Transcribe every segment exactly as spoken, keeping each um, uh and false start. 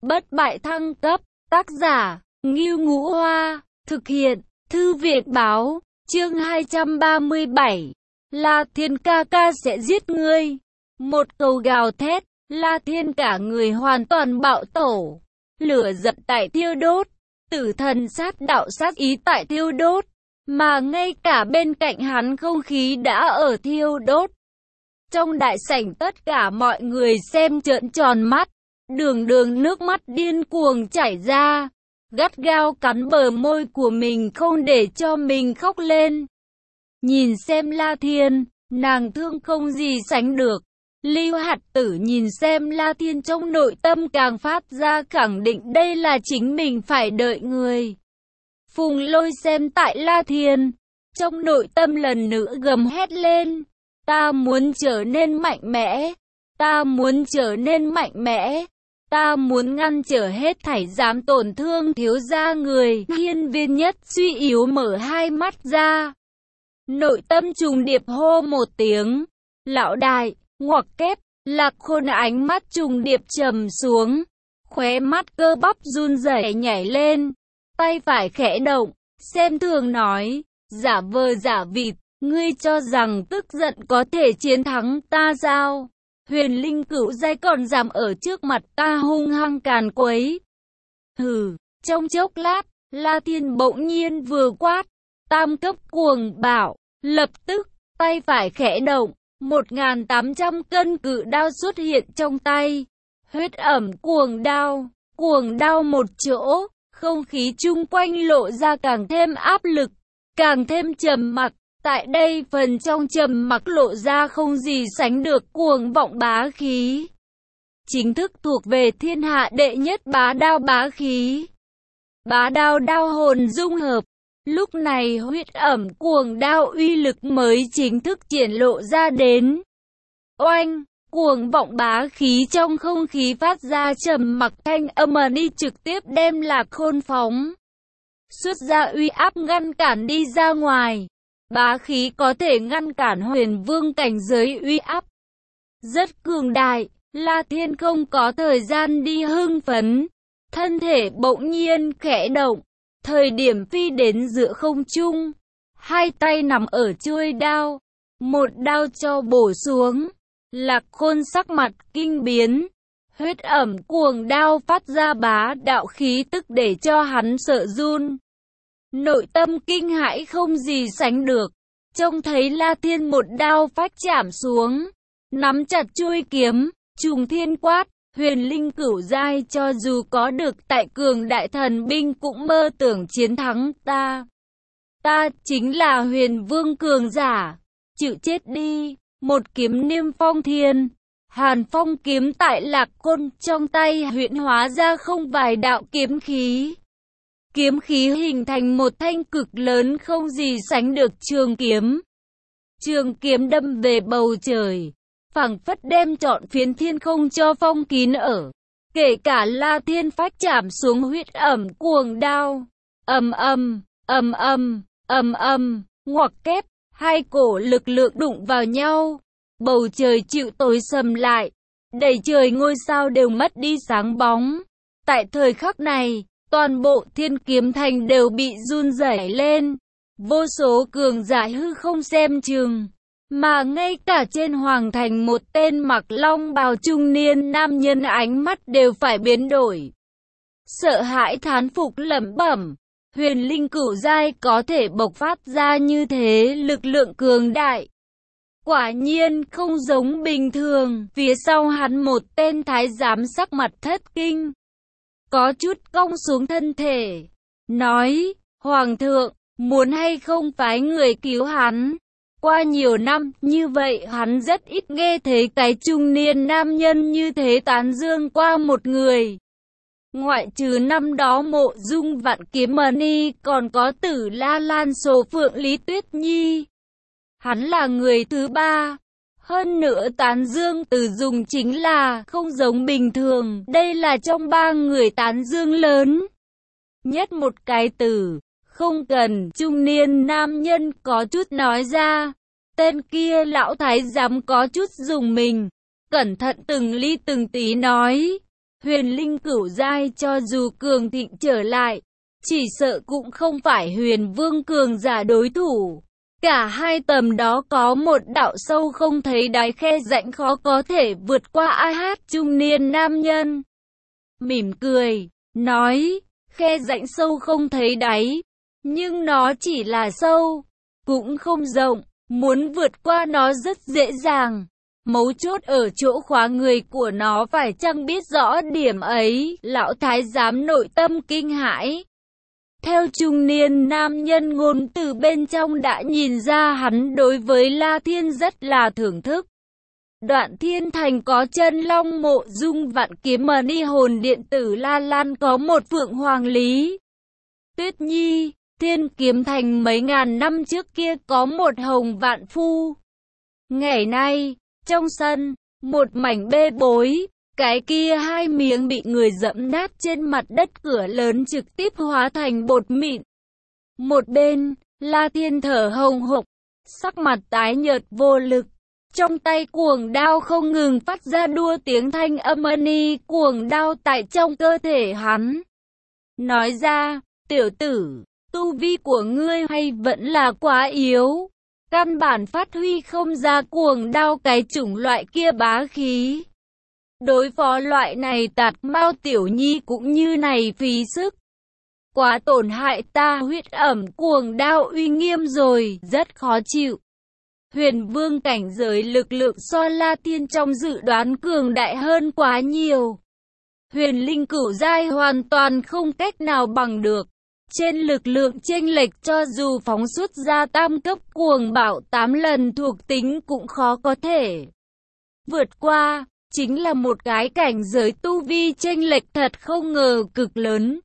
Bất bại thăng cấp, tác giả, Ngưu Ngũ Hoa, thực hiện, Thư viện Báo, chương hai trăm ba mươi bảy. La Thiên ca ca sẽ giết ngươi. Một câu gào thét, La Thiên cả người hoàn toàn bạo tổ. Lửa giận tại thiêu đốt, tử thần sát đạo sát ý tại thiêu đốt, mà ngay cả bên cạnh hắn không khí đã ở thiêu đốt. Trong đại sảnh tất cả mọi người xem trợn tròn mắt, đường đường nước mắt điên cuồng chảy ra, gắt gao cắn bờ môi của mình không để cho mình khóc lên. Nhìn xem La Thiên, nàng thương không gì sánh được. Lưu Hạt Tử nhìn xem La Thiên trong nội tâm càng phát ra khẳng định đây là chính mình phải đợi người. Phùng Lôi xem tại La Thiên, trong nội tâm lần nữa gầm hét lên. Ta muốn trở nên mạnh mẽ, ta muốn trở nên mạnh mẽ, ta muốn ngăn trở hết thảy dám tổn thương thiếu gia người. Hiên Viên Nhất suy yếu mở hai mắt ra. Nội tâm trùng điệp hô một tiếng. Lão đại, ngoặc kép, Lạc Khôn ánh mắt trùng điệp trầm xuống. Khóe mắt cơ bắp run rẩy nhảy lên. Tay phải khẽ động, xem thường nói, giả vờ giả vịt. Ngươi cho rằng tức giận có thể chiến thắng ta sao? Huyền linh cửu giai còn dám ở trước mặt ta hung hăng càn quấy. Hừ, trong chốc lát, La Thiên bỗng nhiên vừa quát, tam cấp cuồng bạo, lập tức, tay phải khẽ động, một nghìn tám trăm cân cự đao xuất hiện trong tay. Huyết ẩm cuồng đao, cuồng đao một chỗ, không khí chung quanh lộ ra càng thêm áp lực, càng thêm trầm mặc. Tại đây phần trong trầm mặc lộ ra không gì sánh được cuồng vọng bá khí. Chính thức thuộc về thiên hạ đệ nhất bá đao bá khí. Bá đao đao hồn dung hợp. Lúc này huyết ẩm cuồng đao uy lực mới chính thức triển lộ ra đến. Oanh, cuồng vọng bá khí trong không khí phát ra trầm mặc thanh âm đi trực tiếp đem Lạc Khôn phóng. Xuất ra uy áp ngăn cản đi ra ngoài. Bá khí có thể ngăn cản huyền vương cảnh giới uy áp. Rất cường đại, La Thiên không có thời gian đi hưng phấn. Thân thể bỗng nhiên khẽ động, thời điểm phi đến giữa không trung. Hai tay nằm ở chuôi đao, một đao cho bổ xuống. Lạc Khôn sắc mặt kinh biến. Huyết ẩm cuồng đao phát ra bá đạo khí tức để cho hắn sợ run. Nội tâm kinh hãi không gì sánh được, trông thấy La Thiên một đao phách chạm xuống, nắm chặt chuôi kiếm, trùng thiên quát, huyền linh cửu giai cho dù có được tại cường đại thần binh cũng mơ tưởng chiến thắng ta. Ta chính là huyền vương cường giả, chịu chết đi, một kiếm niêm phong thiên. Hàn phong kiếm tại Lạc Khôn trong tay huyễn hóa ra không vài đạo kiếm khí. Kiếm khí hình thành một thanh cực lớn không gì sánh được trường kiếm. Trường kiếm đâm về bầu trời, phảng phất đem trọn phiến thiên không cho phong kín ở. Kể cả La Thiên phách chạm xuống huyết ẩm cuồng đao. Ầm ầm, ầm ầm, ầm ầm, ngoặc kép, hai cổ lực lượng đụng vào nhau. Bầu trời chịu tối sầm lại, đầy trời ngôi sao đều mất đi sáng bóng. Tại thời khắc này, toàn bộ Thiên Kiếm Thành đều bị run rẩy lên. Vô số cường giả hư không xem chừng, mà ngay cả trên hoàng thành một tên mặc long bào trung niên nam nhân ánh mắt đều phải biến đổi. Sợ hãi thán phục lẩm bẩm, huyền linh cửu giai có thể bộc phát ra như thế lực lượng cường đại. Quả nhiên không giống bình thường. Phía sau hắn một tên thái giám sắc mặt thất kinh, có chút cong xuống thân thể, nói, Hoàng thượng, muốn hay không phái người cứu hắn? Qua nhiều năm như vậy hắn rất ít nghe thấy cái trung niên nam nhân như thế tán dương qua một người. Ngoại trừ năm đó Mộ Dung Vạn Kiếm Mani còn có Tử La Lan Sổ Phượng Lý Tuyết Nhi. Hắn là người thứ ba. Hơn nữa tán dương từ dùng chính là không giống bình thường. Đây là trong ba người tán dương lớn nhất một cái từ. Không cần. Trung niên nam nhân có chút nói ra. Tên kia lão thái giám có chút dùng mình. Cẩn thận từng ly từng tí nói. Huyền linh cửu giai cho dù cường thịnh trở lại, chỉ sợ cũng không phải huyền vương cường giả đối thủ. Cả hai tầm đó có một đạo sâu không thấy đáy khe rãnh khó có thể vượt qua. A Hát trung niên nam nhân mỉm cười, nói, khe rãnh sâu không thấy đáy, nhưng nó chỉ là sâu, cũng không rộng, muốn vượt qua nó rất dễ dàng. Mấu chốt ở chỗ khóa người của nó, phải chăng biết rõ điểm ấy. Lão thái giám nội tâm kinh hãi. Theo trung niên nam nhân ngôn từ bên trong đã nhìn ra hắn đối với La Thiên rất là thưởng thức. Đoạn Thiên Thành có chân long mộ dung vạn kiếm, mà ni hồn điện tử La Lan có một phượng hoàng lý Tuyết Nhi. Thiên Kiếm Thành mấy ngàn năm trước kia có một hồng vạn phu. Ngày nay, trong sân, một mảnh bê bối, cái kia hai miếng bị người dẫm nát trên mặt đất cửa lớn trực tiếp hóa thành bột mịn. Một bên, La Thiên thở hồng hộc, sắc mặt tái nhợt vô lực, trong tay cuồng đao không ngừng phát ra đua tiếng thanh âm ni cuồng đao tại trong cơ thể hắn. Nói ra, tiểu tử, tu vi của ngươi hay vẫn là quá yếu, căn bản phát huy không ra cuồng đao cái chủng loại kia bá khí. Đối phó loại này tạt mao tiểu nhi cũng như này phí sức. Quá tổn hại ta huyết ẩm cuồng đao uy nghiêm rồi, rất khó chịu. Huyền vương cảnh giới lực lượng so La Thiên trong dự đoán cường đại hơn quá nhiều. Huyền linh cửu giai hoàn toàn không cách nào bằng được. Trên lực lượng chênh lệch cho dù phóng xuất ra tam cấp cuồng bạo tám lần thuộc tính cũng khó có thể vượt qua. Chính là một cái cảnh giới tu vi chênh lệch thật không ngờ cực lớn.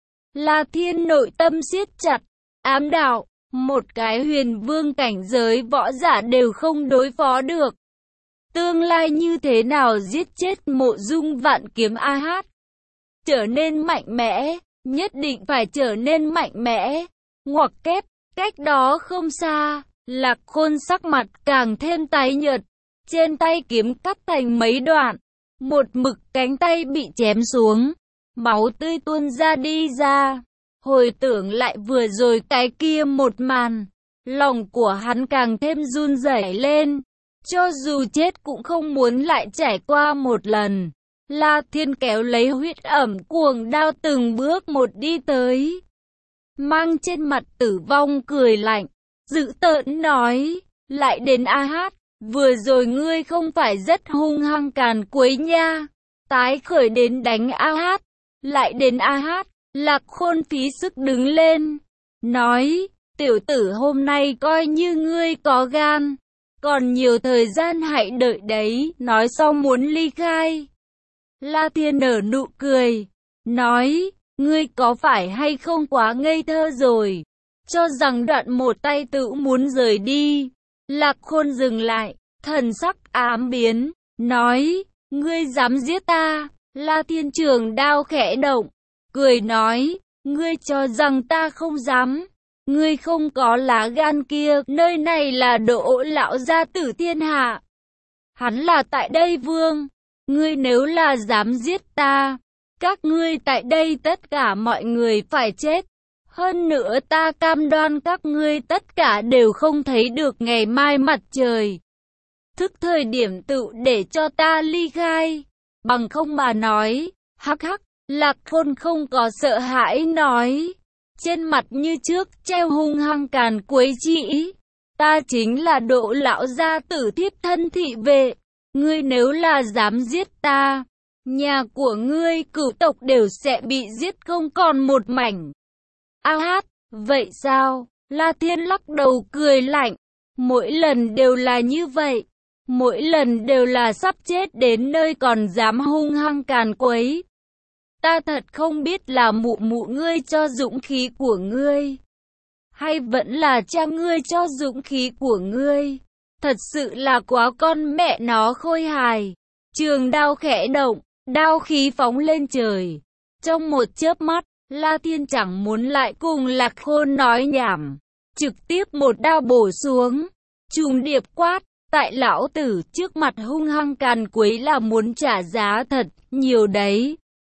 La Thiên nội tâm siết chặt, ám đạo, một cái huyền vương cảnh giới võ giả đều không đối phó được. Tương lai như thế nào giết chết mộ dung vạn kiếm. A Hát trở nên mạnh mẽ, nhất định phải trở nên mạnh mẽ. Ngoặc kép, cách đó không xa, Lạc Khôn sắc mặt càng thêm tái nhợt, trên tay kiếm cắt thành mấy đoạn, một mực cánh tay bị chém xuống, máu tươi tuôn ra đi ra. Hồi tưởng lại vừa rồi cái kia một màn, lòng của hắn càng thêm run rẩy lên, cho dù chết cũng không muốn lại trải qua một lần. La Thiên kéo lấy huyết ẩm cuồng đao từng bước một đi tới, mang trên mặt tử vong cười lạnh, dữ tợn nói, lại đến. A Hát, vừa rồi ngươi không phải rất hung hăng càn quấy nha. Tái khởi đến đánh. A Hát, lại đến. A Hát, Lạc Khôn phí sức đứng lên, nói, tiểu tử hôm nay coi như ngươi có gan, còn nhiều thời gian hãy đợi đấy. Nói xong muốn ly khai. La Thiên nở nụ cười, nói, ngươi có phải hay không quá ngây thơ rồi, cho rằng đoạn một tay tự muốn rời đi. Lạc Khôn dừng lại, thần sắc ám biến, nói, ngươi dám giết ta. La Thiên trường đao khẽ động, cười nói, ngươi cho rằng ta không dám, ngươi không có lá gan kia. Nơi này là Đỗ lão gia tử thiên hạ, hắn là tại đây vương. Ngươi nếu là dám giết ta, các ngươi tại đây tất cả mọi người phải chết. Hơn nữa ta cam đoan các ngươi tất cả đều không thấy được ngày mai mặt trời. Thức thời điểm tự để cho ta ly khai, bằng không mà nói. Hắc hắc, Lạc Khôn không có sợ hãi nói, trên mặt như trước treo hung hăng càn quấy chỉ, ta chính là Đỗ lão gia tử thiếp thân thị vệ. Ngươi nếu là dám giết ta, nhà của ngươi cửu tộc đều sẽ bị giết không còn một mảnh. A Hát, vậy sao? La Thiên lắc đầu cười lạnh, mỗi lần đều là như vậy, mỗi lần đều là sắp chết đến nơi còn dám hung hăng càn quấy. Ta thật không biết là mụ mụ ngươi cho dũng khí của ngươi, hay vẫn là cha ngươi cho dũng khí của ngươi. Thật sự là quá con mẹ nó khôi hài. Trường đao khẽ động, đao khí phóng lên trời. Trong một chớp mắt, La Thiên chẳng muốn lại cùng Lạc Khôn nói nhảm, trực tiếp một đao bổ xuống, trùng điệp quát, tại lão tử trước mặt hung hăng càn quấy là muốn trả giá thật nhiều đấy.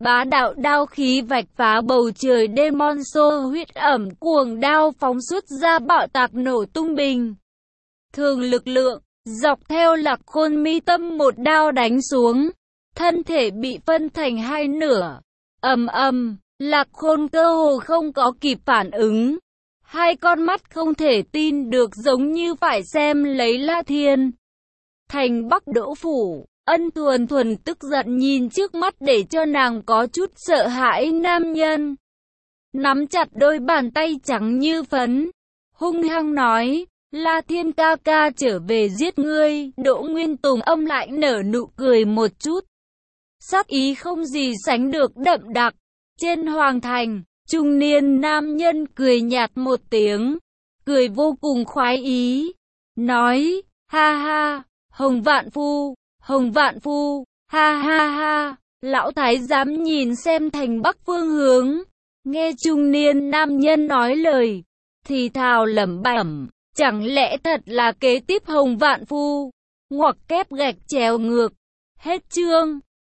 Bá đạo đao khí vạch phá bầu trời đêm, monso huyết ẩm cuồng đao phóng xuất ra bạo tạc nổ tung bình thường lực lượng, dọc theo Lạc Khôn mi tâm một đao đánh xuống, thân thể bị phân thành hai nửa. Ầm ầm, Lạc Khôn cơ hồ không có kịp phản ứng, hai con mắt không thể tin được giống như phải xem lấy La Thiên. Thành Bắc Đỗ phủ, Ân Thuần Thuần tức giận nhìn trước mắt để cho nàng có chút sợ hãi nam nhân. Nắm chặt đôi bàn tay trắng như phấn, hung hăng nói, La Thiên ca ca trở về giết ngươi. Đỗ Nguyên Tùng âm lại nở nụ cười một chút, sắc ý không gì sánh được đậm đặc. Trên hoàng thành, trung niên nam nhân cười nhạt một tiếng, cười vô cùng khoái ý, nói, ha ha, Hồng Vạn Phu, Hồng Vạn Phu, ha ha ha. Lão thái giám nhìn xem thành Bắc phương hướng, nghe trung niên nam nhân nói lời, thì thào lẩm bẩm, chẳng lẽ thật là kế tiếp Hồng Vạn Phu, ngoặc kép gạch chéo ngược. Hết chương.